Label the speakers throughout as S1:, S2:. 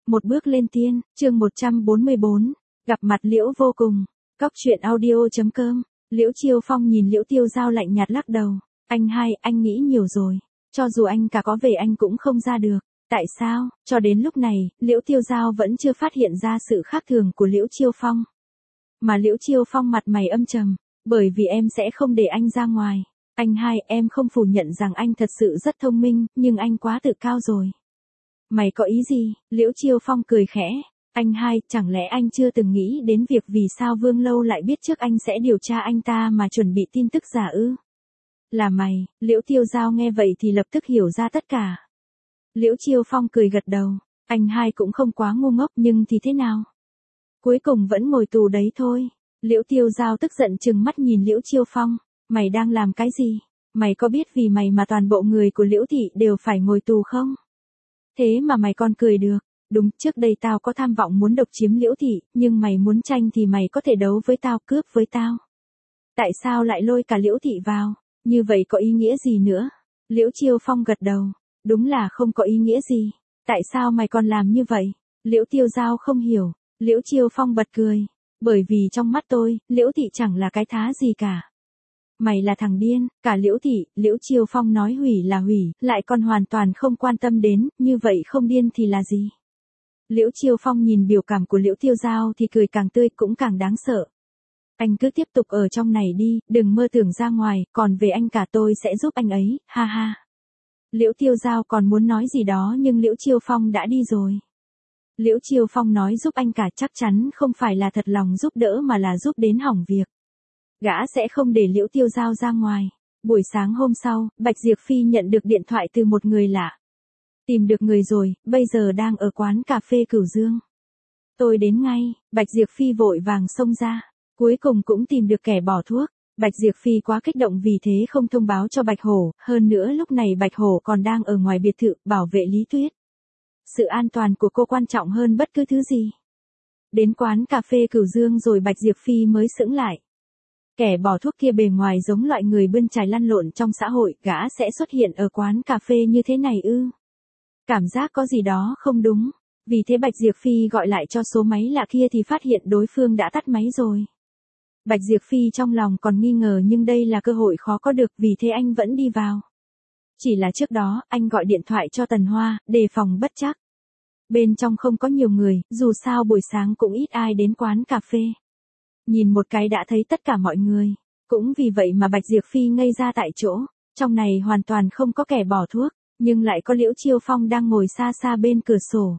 S1: Một bước lên tiên, chương 144, gặp mặt Liễu Vô Cùng. Cóc truyện audio.com. Liễu Chiêu Phong nhìn Liễu Tiêu Giao lạnh nhạt lắc đầu. Anh hai, anh nghĩ nhiều rồi. Cho dù anh cả có về anh cũng không ra được. Tại sao? Cho đến lúc này, Liễu Tiêu Giao vẫn chưa phát hiện ra sự khác thường của Liễu Chiêu Phong. Mà Liễu Chiêu Phong mặt mày âm trầm. Bởi vì em sẽ không để anh ra ngoài. Anh hai, em không phủ nhận rằng anh thật sự rất thông minh, nhưng anh quá tự cao rồi. Mày có ý gì? Liễu Chiêu Phong cười khẽ. Anh hai, chẳng lẽ anh chưa từng nghĩ đến việc vì sao Vương Lâu lại biết trước anh sẽ điều tra anh ta mà chuẩn bị tin tức giả ư? Là mày. Liễu Tiêu Giao nghe vậy thì lập tức hiểu ra tất cả. Liễu Chiêu Phong cười gật đầu. Anh hai cũng không quá ngu ngốc nhưng thì thế nào? Cuối cùng vẫn ngồi tù đấy thôi. Liễu Tiêu Giao tức giận trừng mắt nhìn Liễu Chiêu Phong. Mày đang làm cái gì? Mày có biết vì mày mà toàn bộ người của Liễu Thị đều phải ngồi tù không? Thế mà mày còn cười được. Đúng, trước đây tao có tham vọng muốn độc chiếm Liễu Thị, nhưng mày muốn tranh thì mày có thể đấu với tao, cướp với tao. Tại sao lại lôi cả Liễu Thị vào? Như vậy có ý nghĩa gì nữa? Liễu Chiêu Phong gật đầu. Đúng là không có ý nghĩa gì. Tại sao mày còn làm như vậy? Liễu Tiêu Giao không hiểu. Liễu Chiêu Phong bật cười. Bởi vì trong mắt tôi, Liễu Thị chẳng là cái thá gì cả. Mày là thằng điên, cả Liễu Thị, Liễu Chiêu Phong nói hủy là hủy, lại còn hoàn toàn không quan tâm đến, như vậy không điên thì là gì? Liễu Chiêu Phong nhìn biểu cảm của Liễu Tiêu Giao thì cười càng tươi cũng càng đáng sợ. Anh cứ tiếp tục ở trong này đi, đừng mơ tưởng ra ngoài, còn về anh cả tôi sẽ giúp anh ấy, ha ha. Liễu Tiêu Giao còn muốn nói gì đó nhưng Liễu Chiêu Phong đã đi rồi. Liễu Chiêu Phong nói giúp anh cả chắc chắn không phải là thật lòng giúp đỡ mà là giúp đến hỏng việc. Gã sẽ không để Liễu Tiêu Giao ra ngoài. Buổi sáng hôm sau, Bạch Diệp Phi nhận được điện thoại từ một người lạ. Tìm được người rồi, bây giờ đang ở quán cà phê Cửu Dương. Tôi đến ngay, Bạch Diệp Phi vội vàng xông ra. Cuối cùng cũng tìm được kẻ bỏ thuốc. Bạch Diệp Phi quá kích động vì thế không thông báo cho Bạch Hổ, hơn nữa lúc này Bạch Hổ còn đang ở ngoài biệt thự, bảo vệ Lý Tuyết. Sự an toàn của cô quan trọng hơn bất cứ thứ gì. Đến quán cà phê Cửu Dương rồi Bạch Diệp Phi mới sững lại. Kẻ bỏ thuốc kia bề ngoài giống loại người bươn chải lăn lộn trong xã hội, gã sẽ xuất hiện ở quán cà phê như thế này ư? Cảm giác có gì đó không đúng. Vì thế Bạch Diệp Phi gọi lại cho số máy lạ kia thì phát hiện đối phương đã tắt máy rồi. Bạch Diệp Phi trong lòng còn nghi ngờ nhưng đây là cơ hội khó có được vì thế anh vẫn đi vào. Chỉ là trước đó, anh gọi điện thoại cho Tần Hoa, đề phòng bất trắc. Bên trong không có nhiều người, dù sao buổi sáng cũng ít ai đến quán cà phê. Nhìn một cái đã thấy tất cả mọi người. Cũng vì vậy mà Bạch Diệp Phi ngây ra tại chỗ. Trong này hoàn toàn không có kẻ bỏ thuốc, nhưng lại có Liễu Chiêu Phong đang ngồi xa xa bên cửa sổ.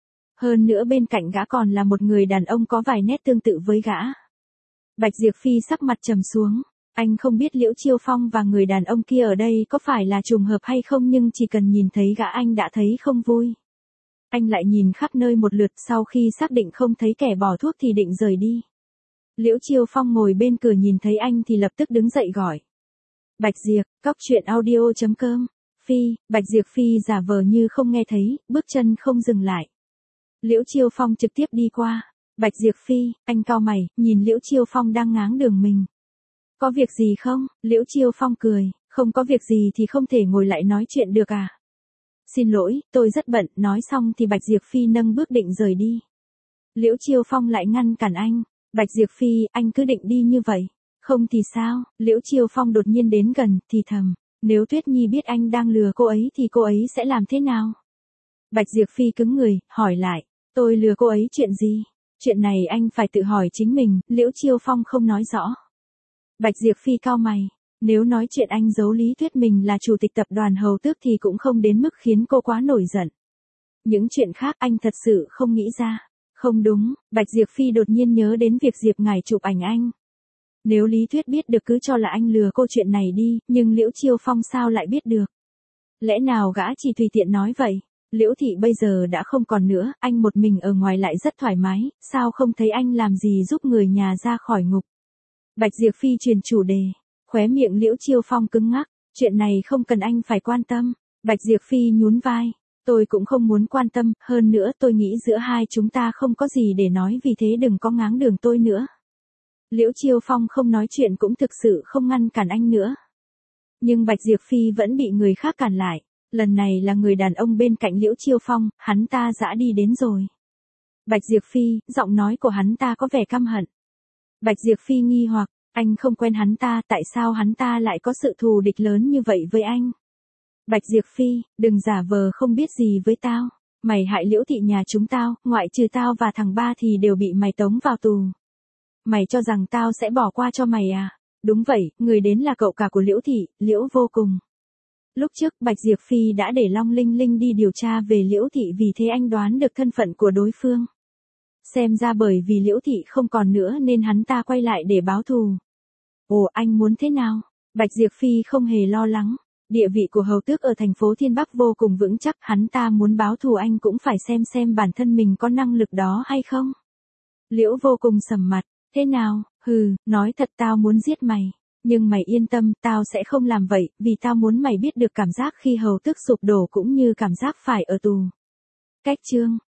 S1: Hơn nữa bên cạnh gã còn là một người đàn ông có vài nét tương tự với gã. Bạch Diệp Phi sắc mặt trầm xuống. Anh không biết Liễu Chiêu Phong và người đàn ông kia ở đây có phải là trùng hợp hay không nhưng chỉ cần nhìn thấy gã anh đã thấy không vui. Anh lại nhìn khắp nơi một lượt sau khi xác định không thấy kẻ bỏ thuốc thì định rời đi. Liễu Chiêu Phong ngồi bên cửa nhìn thấy anh thì lập tức đứng dậy gọi. Bạch Diệp, cóc truyện audio.com. Phi, Bạch Diệp Phi giả vờ như không nghe thấy, bước chân không dừng lại. Liễu Chiêu Phong trực tiếp đi qua. Bạch Diệp Phi, anh cau mày, nhìn Liễu Chiêu Phong đang ngáng đường mình. Có việc gì không? Liễu Chiêu Phong cười, không có việc gì thì không thể ngồi lại nói chuyện được à? Xin lỗi, tôi rất bận, nói xong thì Bạch Diệp Phi nâng bước định rời đi. Liễu Chiêu Phong lại ngăn cản anh. Bạch Diệp Phi, anh cứ định đi như vậy. Không thì sao? Liễu Chiêu Phong đột nhiên đến gần, thì thầm. Nếu Tuyết Nhi biết anh đang lừa cô ấy thì cô ấy sẽ làm thế nào? Bạch Diệp Phi cứng người, hỏi lại. Tôi lừa cô ấy chuyện gì? Chuyện này anh phải tự hỏi chính mình, Liễu Chiêu Phong không nói rõ. Bạch Diệp Phi cau mày. Nếu nói chuyện anh giấu Lý Tuyết mình là chủ tịch tập đoàn Hầu Tước thì cũng không đến mức khiến cô quá nổi giận. Những chuyện khác anh thật sự không nghĩ ra. Không đúng, Bạch Diệp Phi đột nhiên nhớ đến việc Diệp Ngải chụp ảnh anh. Nếu Lý Tuyết biết được cứ cho là anh lừa cô chuyện này đi, nhưng Liễu Chiêu Phong sao lại biết được? Lẽ nào gã chỉ tùy tiện nói vậy? Liễu Thị bây giờ đã không còn nữa, anh một mình ở ngoài lại rất thoải mái, sao không thấy anh làm gì giúp người nhà ra khỏi ngục? Bạch Diệp Phi truyền chủ đề, khóe miệng Liễu Chiêu Phong cứng ngắc, chuyện này không cần anh phải quan tâm. Bạch Diệp Phi nhún vai. Tôi cũng không muốn quan tâm, hơn nữa tôi nghĩ giữa hai chúng ta không có gì để nói vì thế đừng có ngáng đường tôi nữa. Liễu Chiêu Phong không nói chuyện cũng thực sự không ngăn cản anh nữa. Nhưng Bạch Diệp Phi vẫn bị người khác cản lại. Lần này là người đàn ông bên cạnh Liễu Chiêu Phong, hắn ta dã đi đến rồi. Bạch Diệp Phi, giọng nói của hắn ta có vẻ căm hận. Bạch Diệp Phi nghi hoặc, anh không quen hắn ta, tại sao hắn ta lại có sự thù địch lớn như vậy với anh? Bạch Diệp Phi, đừng giả vờ không biết gì với tao. Mày hại Liễu thị nhà chúng tao, ngoại trừ tao và thằng ba thì đều bị mày tống vào tù. Mày cho rằng tao sẽ bỏ qua cho mày à? Đúng vậy, người đến là cậu cả của Liễu thị, Liễu Vô Cùng. Lúc trước Bạch Diệp Phi đã để Long Linh Linh đi điều tra về Liễu thị, vì thế anh đoán được thân phận của đối phương. Xem ra bởi vì Liễu thị không còn nữa nên hắn ta quay lại để báo thù. Ồ, anh muốn thế nào? Bạch Diệp Phi không hề lo lắng. Địa vị của hầu tước ở thành phố Thiên Bắc vô cùng vững chắc, hắn ta muốn báo thù anh cũng phải xem bản thân mình có năng lực đó hay không. Liễu Vô Cùng sầm mặt, thế nào, nói thật tao muốn giết mày. Nhưng mày yên tâm, tao sẽ không làm vậy, vì tao muốn mày biết được cảm giác khi hầu tước sụp đổ cũng như cảm giác phải ở tù. Cách chương